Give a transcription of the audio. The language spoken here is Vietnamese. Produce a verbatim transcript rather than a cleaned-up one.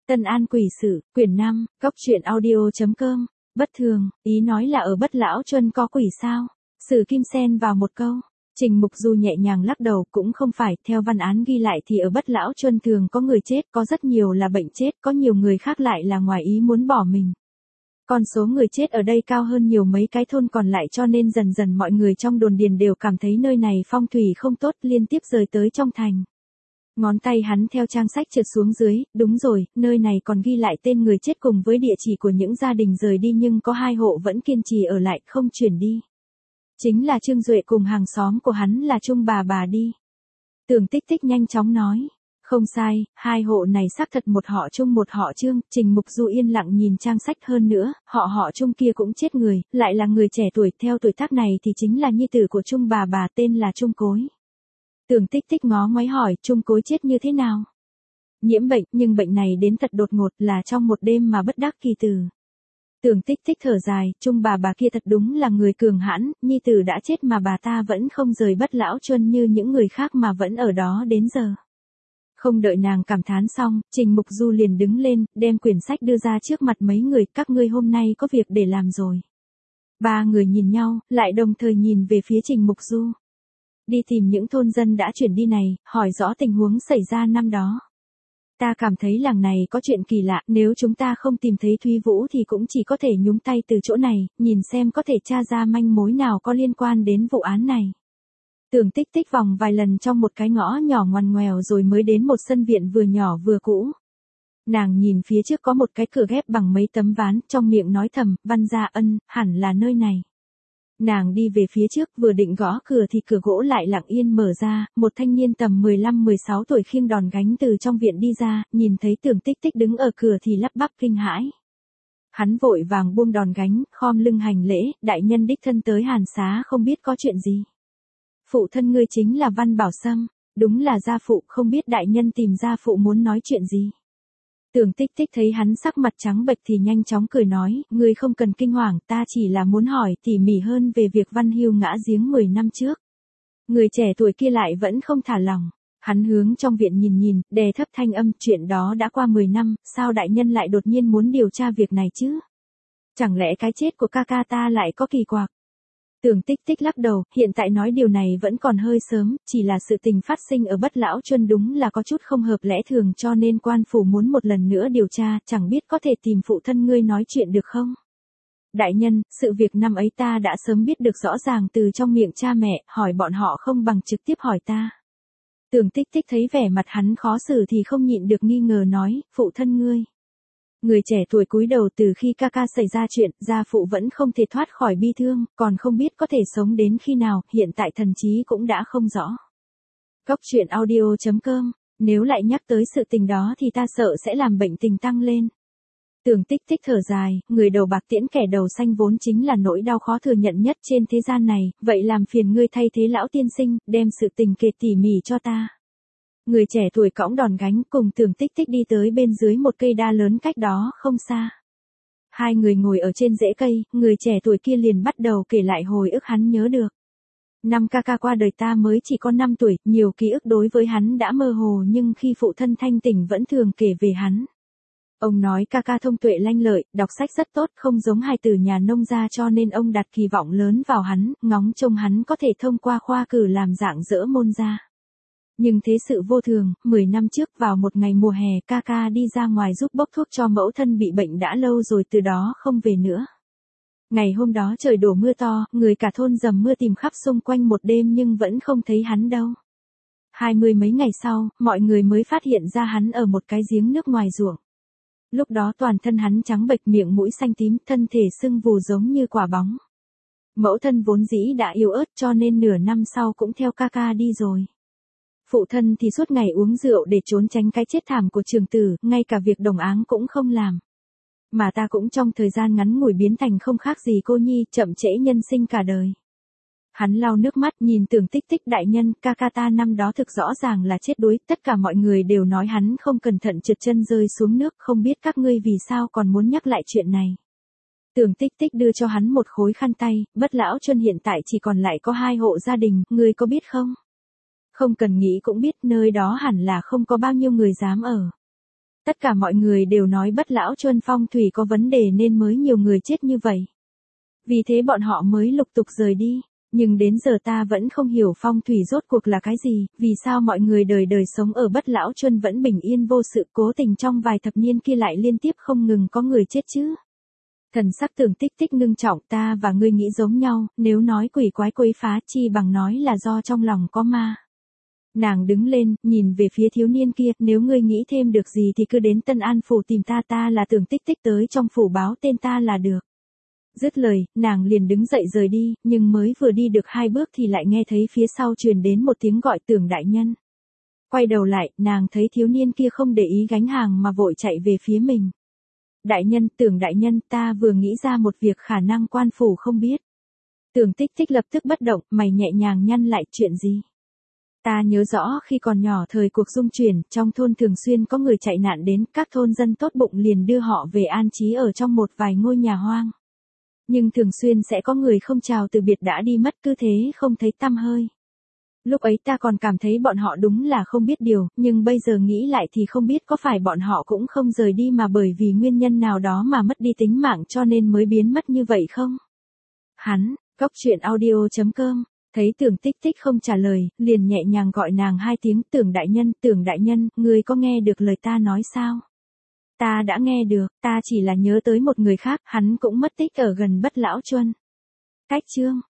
Tân An Quỷ Sự, quyển năm, cốc truyện audio.com, bất thường, ý nói là ở Bất Lão Chuân có quỷ sao? Sử Kim xen vào một câu. Trình Mục Du nhẹ nhàng lắc đầu, cũng không phải, theo văn án ghi lại thì ở Bất Lão Chuân thường có người chết, có rất nhiều là bệnh chết, có nhiều người khác lại là ngoài ý muốn bỏ mình. Con số người chết ở đây cao hơn nhiều mấy cái thôn còn lại, cho nên dần dần mọi người trong đồn điền đều cảm thấy nơi này phong thủy không tốt, liên tiếp rời tới trong thành. Ngón tay hắn theo trang sách trượt xuống dưới, đúng rồi, nơi này còn ghi lại tên người chết cùng với địa chỉ của những gia đình rời đi, nhưng có hai hộ vẫn kiên trì ở lại, không chuyển đi. Chính là Trương Duệ cùng hàng xóm của hắn là Trung bà bà đi. Tưởng Tích Tích nhanh chóng nói. Không sai, hai hộ này xác thật một họ Trung một họ Trương. Trình Mục Du yên lặng nhìn trang sách, hơn nữa, họ họ Trung kia cũng chết người, lại là người trẻ tuổi, theo tuổi tác này thì chính là nhi tử của Trung bà bà, tên là Trung Cối. Tưởng Tích Tích ngó ngoáy hỏi, Trung Cối chết như thế nào? Nhiễm bệnh, nhưng bệnh này đến thật đột ngột, là trong một đêm mà bất đắc kỳ tử. Tưởng Tích Tích thở dài, Trung bà bà kia thật đúng là người cường hãn, nhi tử đã chết mà bà ta vẫn không rời Bất Lão Chuân như những người khác mà vẫn ở đó đến giờ. Không đợi nàng cảm thán xong, Trình Mục Du liền đứng lên, đem quyển sách đưa ra trước mặt mấy người, các ngươi hôm nay có việc để làm rồi. Ba người nhìn nhau, lại đồng thời nhìn về phía Trình Mục Du. Đi tìm những thôn dân đã chuyển đi này, hỏi rõ tình huống xảy ra năm đó. Ta cảm thấy làng này có chuyện kỳ lạ, nếu chúng ta không tìm thấy Thúy Vũ thì cũng chỉ có thể nhúng tay từ chỗ này, nhìn xem có thể tra ra manh mối nào có liên quan đến vụ án này. Tưởng Tích Tích vòng vài lần trong một cái ngõ nhỏ ngoằn ngoèo rồi mới đến một sân viện vừa nhỏ vừa cũ. Nàng nhìn phía trước có một cái cửa ghép bằng mấy tấm ván, trong miệng nói thầm, Văn Gia Ân, hẳn là nơi này. Nàng đi về phía trước, vừa định gõ cửa thì cửa gỗ lại lặng yên mở ra, một thanh niên tầm mười lăm mười sáu tuổi khiêng đòn gánh từ trong viện đi ra, nhìn thấy Tưởng Tích Tích đứng ở cửa thì lắp bắp kinh hãi. Hắn vội vàng buông đòn gánh, khom lưng hành lễ, đại nhân đích thân tới Hàn Xá, không biết có chuyện gì. Phụ thân ngươi chính là Văn Bảo Sâm, đúng là gia phụ, không biết đại nhân tìm gia phụ muốn nói chuyện gì. Tưởng Tích Tích thấy hắn sắc mặt trắng bệch thì nhanh chóng cười nói, ngươi không cần kinh hoàng, ta chỉ là muốn hỏi tỉ mỉ hơn về việc Văn Hưu ngã giếng mười năm trước. Người trẻ tuổi kia lại vẫn không thả lòng, hắn hướng trong viện nhìn nhìn, đè thấp thanh âm, chuyện đó đã qua mười năm, sao đại nhân lại đột nhiên muốn điều tra việc này chứ? Chẳng lẽ cái chết của ca ca ta lại có kỳ quặc? Tưởng Tích Tích lắc đầu, hiện tại nói điều này vẫn còn hơi sớm, chỉ là sự tình phát sinh ở Bất Lão Chuân đúng là có chút không hợp lẽ thường, cho nên quan phủ muốn một lần nữa điều tra, chẳng biết có thể tìm phụ thân ngươi nói chuyện được không? Đại nhân, sự việc năm ấy ta đã sớm biết được rõ ràng từ trong miệng cha mẹ, hỏi bọn họ không bằng trực tiếp hỏi ta. Tưởng Tích Tích thấy vẻ mặt hắn khó xử thì không nhịn được nghi ngờ nói, phụ thân ngươi. Người trẻ tuổi cúi đầu, từ khi ca ca xảy ra chuyện, gia phụ vẫn không thể thoát khỏi bi thương, còn không biết có thể sống đến khi nào, hiện tại thần trí cũng đã không rõ. Cốc truyện audio.com, nếu lại nhắc tới sự tình đó thì ta sợ sẽ làm bệnh tình tăng lên. Tưởng Tích Tích thở dài, người đầu bạc tiễn kẻ đầu xanh vốn chính là nỗi đau khó thừa nhận nhất trên thế gian này, vậy làm phiền ngươi thay thế lão tiên sinh, đem sự tình kể tỉ mỉ cho ta. Người trẻ tuổi cõng đòn gánh cùng Tưởng Tích Tích đi tới bên dưới một cây đa lớn cách đó không xa. Hai người ngồi ở trên rễ cây, người trẻ tuổi kia liền bắt đầu kể lại hồi ức hắn nhớ được. Năm ca ca qua đời ta mới chỉ có năm tuổi, nhiều ký ức đối với hắn đã mơ hồ, nhưng khi phụ thân thanh tỉnh vẫn thường kể về hắn. Ông nói ca ca thông tuệ lanh lợi, đọc sách rất tốt, không giống hài tử nhà nông gia, cho nên ông đặt kỳ vọng lớn vào hắn, ngóng trông hắn có thể thông qua khoa cử làm dạng dỡ môn gia. Nhưng thế sự vô thường, mười năm trước vào một ngày mùa hè, ca ca đi ra ngoài giúp bốc thuốc cho mẫu thân bị bệnh đã lâu rồi, từ đó không về nữa. Ngày hôm đó trời đổ mưa to, người cả thôn dầm mưa tìm khắp xung quanh một đêm nhưng vẫn không thấy hắn đâu. Hai mươi mấy ngày sau, mọi người mới phát hiện ra hắn ở một cái giếng nước ngoài ruộng. Lúc đó toàn thân hắn trắng bệch, miệng mũi xanh tím, thân thể sưng vù giống như quả bóng. Mẫu thân vốn dĩ đã yếu ớt cho nên nửa năm sau cũng theo ca ca đi rồi. Phụ thân thì suốt ngày uống rượu để trốn tránh cái chết thảm của trường tử, ngay cả việc đồng áng cũng không làm. Mà ta cũng trong thời gian ngắn ngủi biến thành không khác gì cô nhi, chậm trễ nhân sinh cả đời. Hắn lau nước mắt nhìn Tưởng Tích Tích, đại nhân, ca ca ta năm đó thực rõ ràng là chết đuối, tất cả mọi người đều nói hắn không cẩn thận trượt chân rơi xuống nước, không biết các ngươi vì sao còn muốn nhắc lại chuyện này. Tưởng Tích Tích đưa cho hắn một khối khăn tay, Bất Lão Chuân hiện tại chỉ còn lại có hai hộ gia đình, ngươi có biết không? Không cần nghĩ cũng biết, nơi đó hẳn là không có bao nhiêu người dám ở. Tất cả mọi người đều nói Bất Lão Chuân phong thủy có vấn đề nên mới nhiều người chết như vậy. Vì thế bọn họ mới lục tục rời đi. Nhưng đến giờ ta vẫn không hiểu phong thủy rốt cuộc là cái gì, vì sao mọi người đời đời sống ở Bất Lão Chuân vẫn bình yên vô sự, cố tình trong vài thập niên kia lại liên tiếp không ngừng có người chết chứ. Thần sắc Tưởng Tích Tích ngưng trọng, ta và ngươi nghĩ giống nhau, nếu nói quỷ quái quấy phá chi bằng nói là do trong lòng có ma. Nàng đứng lên, nhìn về phía thiếu niên kia, nếu ngươi nghĩ thêm được gì thì cứ đến Tân An phủ tìm ta, ta là Tưởng Tích Tích, tới trong phủ báo tên ta là được. Dứt lời, nàng liền đứng dậy rời đi, nhưng mới vừa đi được hai bước thì lại nghe thấy phía sau truyền đến một tiếng gọi, Tưởng đại nhân. Quay đầu lại, nàng thấy thiếu niên kia không để ý gánh hàng mà vội chạy về phía mình. Đại nhân, Tưởng đại nhân, ta vừa nghĩ ra một việc khả năng quan phủ không biết. Tưởng Tích Tích lập tức bất động, mày nhẹ nhàng nhăn lại, chuyện gì? Ta nhớ rõ khi còn nhỏ thời cuộc dung chuyển, trong thôn thường xuyên có người chạy nạn đến, các thôn dân tốt bụng liền đưa họ về an trí ở trong một vài ngôi nhà hoang. Nhưng thường xuyên sẽ có người không chào từ biệt đã đi mất, cứ thế không thấy tăm hơi. Lúc ấy ta còn cảm thấy bọn họ đúng là không biết điều, nhưng bây giờ nghĩ lại thì không biết có phải bọn họ cũng không rời đi mà bởi vì nguyên nhân nào đó mà mất đi tính mạng cho nên mới biến mất như vậy không? Hắn, Góc Chuyện Audio chấm com, thấy Tưởng Tích Tích không trả lời, liền nhẹ nhàng gọi nàng hai tiếng, Tưởng đại nhân, Tưởng đại nhân, ngươi có nghe được lời ta nói sao? Ta đã nghe được, ta chỉ là nhớ tới một người khác, hắn cũng mất tích ở gần Bất Lão Chuân. Cách chương